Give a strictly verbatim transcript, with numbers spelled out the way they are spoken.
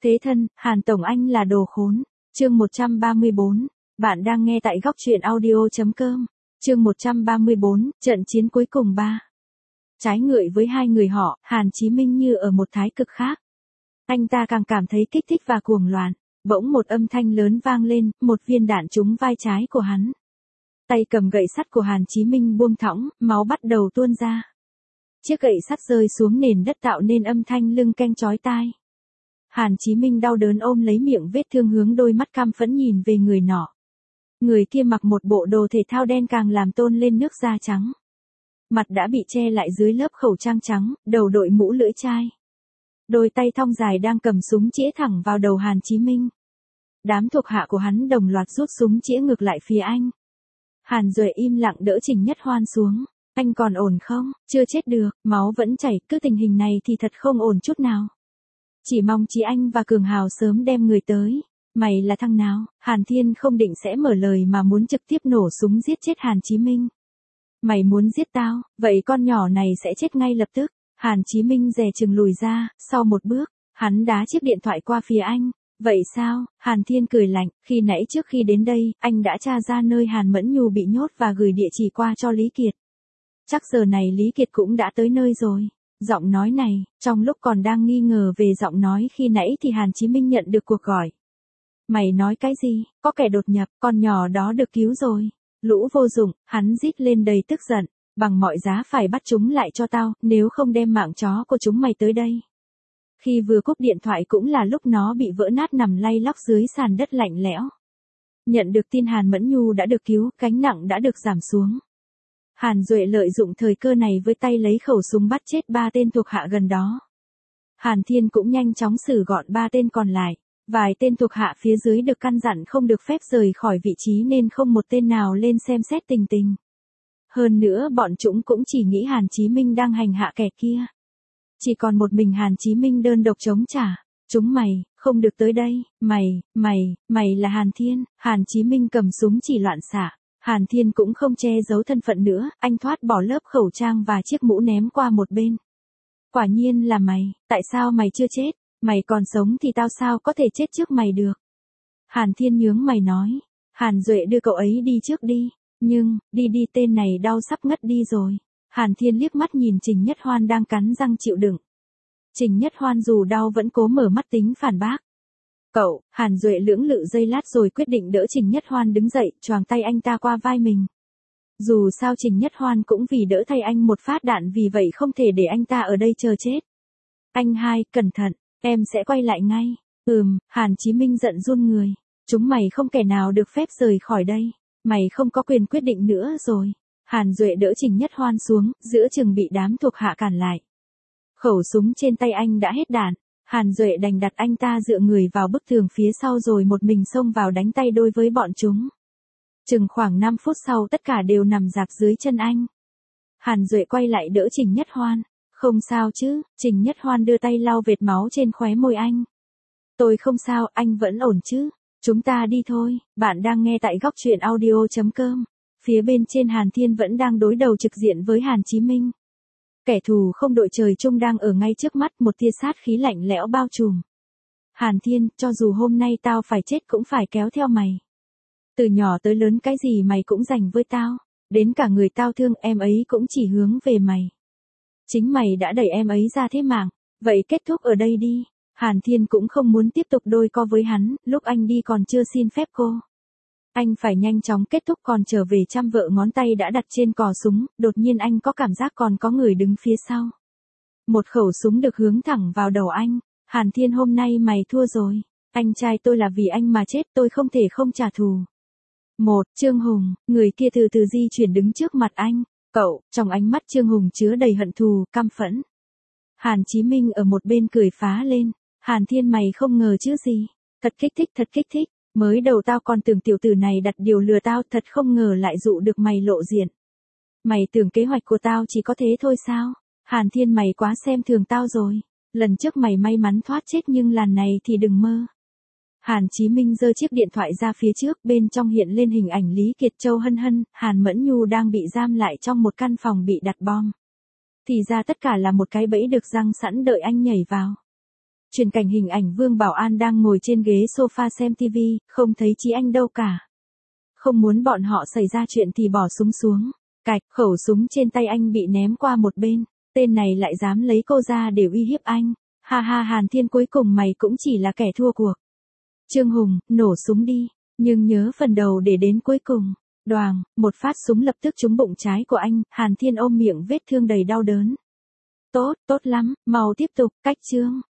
Thế thân, Hàn Tổng Anh là đồ khốn. Chương một trăm ba mươi bốn. Bạn đang nghe tại góc truyện audio.com. Chương một trăm ba mươi bốn, trận chiến cuối cùng ba. Trái ngược với hai người họ, Hàn Chí Minh như ở một thái cực khác. Anh ta càng cảm thấy kích thích và cuồng loạn. Bỗng một âm thanh lớn vang lên, một viên đạn trúng vai trái của hắn. Tay cầm gậy sắt của Hàn Chí Minh buông thõng, máu bắt đầu tuôn ra. Chiếc gậy sắt rơi xuống nền đất tạo nên âm thanh lưng keng chói tai. Hàn Chí Minh đau đớn ôm lấy miệng vết thương, hướng đôi mắt căm phẫn nhìn về người nọ. Người kia mặc một bộ đồ thể thao đen càng làm tôn lên nước da trắng. Mặt đã bị che lại dưới lớp khẩu trang trắng, đầu đội mũ lưỡi chai. Đôi tay thon dài đang cầm súng chĩa thẳng vào đầu Hàn Chí Minh. Đám thuộc hạ của hắn đồng loạt rút súng chĩa ngược lại phía anh. Hàn Duệ im lặng đỡ Trình Nhất Hoan xuống. Anh còn ổn không? Chưa chết được, máu vẫn chảy, cứ tình hình này thì thật không ổn chút nào. Chỉ mong Chí Anh và Cường Hào sớm đem người tới. Mày là thằng nào? Hàn Thiên không định sẽ mở lời mà muốn trực tiếp nổ súng giết chết Hàn Chí Minh. Mày muốn giết tao, vậy con nhỏ này sẽ chết ngay lập tức. Hàn Chí Minh dè chừng lùi ra, sau một bước, hắn đá chiếc điện thoại qua phía anh. Vậy sao? Hàn Thiên cười lạnh, khi nãy trước khi đến đây, anh đã tra ra nơi Hàn Mẫn Nhu bị nhốt và gửi địa chỉ qua cho Lý Kiệt. Chắc giờ này Lý Kiệt cũng đã tới nơi rồi. Giọng nói này, trong lúc còn đang nghi ngờ về giọng nói khi nãy thì Hàn Chí Minh nhận được cuộc gọi. Mày nói cái gì? Có kẻ đột nhập, con nhỏ đó được cứu rồi. Lũ vô dụng, hắn rít lên đầy tức giận. Bằng mọi giá phải bắt chúng lại cho tao, nếu không đem mạng chó của chúng mày tới đây. Khi vừa cúp điện thoại cũng là lúc nó bị vỡ nát nằm lay lóc dưới sàn đất lạnh lẽo. Nhận được tin Hàn Mẫn Nhu đã được cứu, gánh nặng đã được giảm xuống. Hàn Duệ lợi dụng thời cơ này với tay lấy khẩu súng bắt chết ba tên thuộc hạ gần đó. Hàn Thiên cũng nhanh chóng xử gọn ba tên còn lại. Vài tên thuộc hạ phía dưới được căn dặn không được phép rời khỏi vị trí nên không một tên nào lên xem xét tình tình. Hơn nữa bọn chúng cũng chỉ nghĩ Hàn Chí Minh đang hành hạ kẻ kia. Chỉ còn một mình Hàn Chí Minh đơn độc chống trả. Chúng mày, không được tới đây, mày, mày, mày là Hàn Thiên. Hàn Chí Minh cầm súng chỉ loạn xạ. Hàn Thiên cũng không che giấu thân phận nữa, anh thoát bỏ lớp khẩu trang và chiếc mũ ném qua một bên. Quả nhiên là mày, tại sao mày chưa chết? Mày còn sống thì tao sao có thể chết trước mày được? Hàn Thiên nhướng mày nói. Hàn Duệ đưa cậu ấy đi trước đi. Nhưng, đi đi tên này đau sắp ngất đi rồi. Hàn Thiên liếc mắt nhìn Trình Nhất Hoan đang cắn răng chịu đựng. Trình Nhất Hoan dù đau vẫn cố mở mắt tính phản bác. Cậu, Hàn Duệ lưỡng lự giây lát rồi quyết định đỡ Trình Nhất Hoan đứng dậy, choàng tay anh ta qua vai mình. Dù sao Trình Nhất Hoan cũng vì đỡ thay anh một phát đạn, vì vậy không thể để anh ta ở đây chờ chết. Anh hai, cẩn thận, em sẽ quay lại ngay. Ừm, Hàn Chí Minh giận run người. Chúng mày không kẻ nào được phép rời khỏi đây. Mày không có quyền quyết định nữa rồi. Hàn Duệ đỡ Trình Nhất Hoan xuống, giữa chừng bị đám thuộc hạ cản lại. Khẩu súng trên tay anh đã hết đạn. Hàn Duệ đành đặt anh ta dựa người vào bức tường phía sau rồi một mình xông vào đánh tay đôi với bọn chúng. Chừng khoảng năm phút sau tất cả đều nằm rạp dưới chân anh. Hàn Duệ quay lại đỡ Trình Nhất Hoan. Không sao chứ? Trình Nhất Hoan đưa tay lau vệt máu trên khóe môi anh. Tôi không sao, anh vẫn ổn chứ? Chúng ta đi thôi. Bạn đang nghe tại góc truyện audio.com. Phía bên trên Hàn Thiên vẫn đang đối đầu trực diện với Hàn Chí Minh. Kẻ thù không đội trời chung đang ở ngay trước mắt, một tia sát khí lạnh lẽo bao trùm. Hàn Thiên, cho dù hôm nay tao phải chết cũng phải kéo theo mày. Từ nhỏ tới lớn cái gì mày cũng dành với tao. Đến cả người tao thương em ấy cũng chỉ hướng về mày. Chính mày đã đẩy em ấy ra thế mạng. Vậy kết thúc ở đây đi. Hàn Thiên cũng không muốn tiếp tục đôi co với hắn, lúc anh đi còn chưa xin phép cô. Anh phải nhanh chóng kết thúc còn trở về chăm vợ, ngón tay đã đặt trên cò súng, đột nhiên anh có cảm giác còn có người đứng phía sau. Một khẩu súng được hướng thẳng vào đầu anh. Hàn Thiên, hôm nay mày thua rồi. Anh trai tôi là vì anh mà chết, tôi không thể không trả thù. Một, Trương Hùng, người kia từ từ di chuyển đứng trước mặt anh. Cậu, trong ánh mắt Trương Hùng chứa đầy hận thù, căm phẫn. Hàn Chí Minh ở một bên cười phá lên. Hàn Thiên, mày không ngờ chứ gì. Thật kích thích, thật kích thích. Mới đầu tao còn tưởng tiểu tử này đặt điều lừa tao, thật không ngờ lại dụ được mày lộ diện. Mày tưởng kế hoạch của tao chỉ có thế thôi sao? Hàn Thiên, mày quá xem thường tao rồi. Lần trước mày may mắn thoát chết nhưng lần này thì đừng mơ. Hàn Chí Minh giơ chiếc điện thoại ra phía trước, bên trong hiện lên hình ảnh Lý Kiệt, Châu Hân Hân, Hàn Mẫn Nhu đang bị giam lại trong một căn phòng bị đặt bom. Thì ra tất cả là một cái bẫy được giăng sẵn đợi anh nhảy vào. Truyền cảnh hình ảnh Vương Bảo An đang ngồi trên ghế sofa xem tivi, không thấy Chí Anh đâu cả. Không muốn bọn họ xảy ra chuyện thì bỏ súng xuống. Cạch, khẩu súng trên tay anh bị ném qua một bên. Tên này lại dám lấy cô ra để uy hiếp anh. Ha ha, Hàn Thiên, cuối cùng mày cũng chỉ là kẻ thua cuộc. Trương Hùng, nổ súng đi. Nhưng nhớ phần đầu để đến cuối cùng. Đoàng, một phát súng lập tức trúng bụng trái của anh. Hàn Thiên ôm miệng vết thương đầy đau đớn. Tốt, tốt lắm, mau tiếp tục, cách Trương.